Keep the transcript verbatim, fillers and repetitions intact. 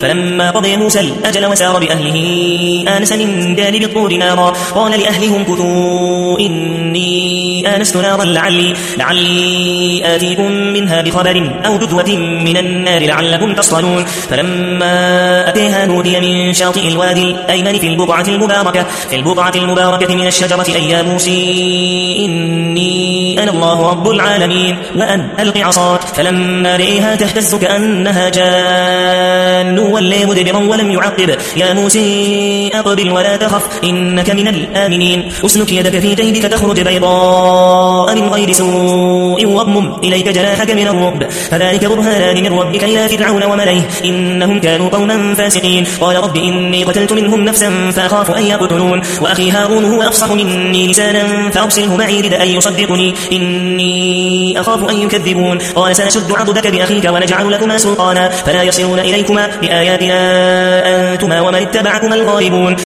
فلما قضي موسى الأجل وسار بأهله آنس من جانب الطور نارا قال لأهلهم كثوا إني آنست نارا لعلي, لعلي آتيكم منها بخبر أو جذوة من النار لعلكم تصطلون فلما أتيها نودي من شاطئ الوادي الأيمن في البقعة المباركة, في البقعة المباركة من الشجرة أي يا موسى إني أنا الله رب العالمين وأن ألق عصاك فلما رئيها تهتز كأنها جان ولي مدبرا ولم يعقب يا موسى أقبل ولا تخف إنك من الآمنين أسلك يدك في جيبك تخرج بيضاء من غير سوء واضمم إليك جناحك من الرعب فذلك برهانان من ربك إلى فرعون وملئه إنهم كانوا قوما فاسقين قال رب إني قتلت منهم نفسا فأخاف أن يقتلون وأخي هارون هو أفصح مني لسانا فأرسله معي رد أن يصدقني إني أخاف أن يكذبون قال سنشد عضدك بأخيك ونجعل لكما سلطانا فلا يصلون إليكما بآياتنا أنتما ومن اتبعكما الغالبون